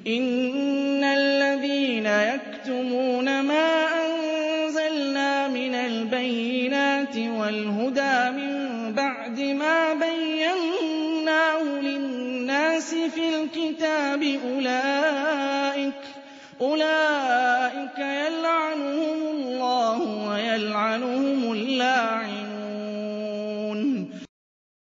إِنَّ الَّذِينَ يَكْتُمُونَ مَا أَنزَلْنَا مِنَ الْبَيِّنَاتِ وَالْهُدَىٰ مِن بَعْدِ مَا بَيَّنَّاهُ لِلنَّاسِ فِي الْكِتَابِ أُولَٰئِكَ يَلْعَنُهُمُ اللَّهُ وَيَلْعَنُهُمُ اللَّاعِنُونَ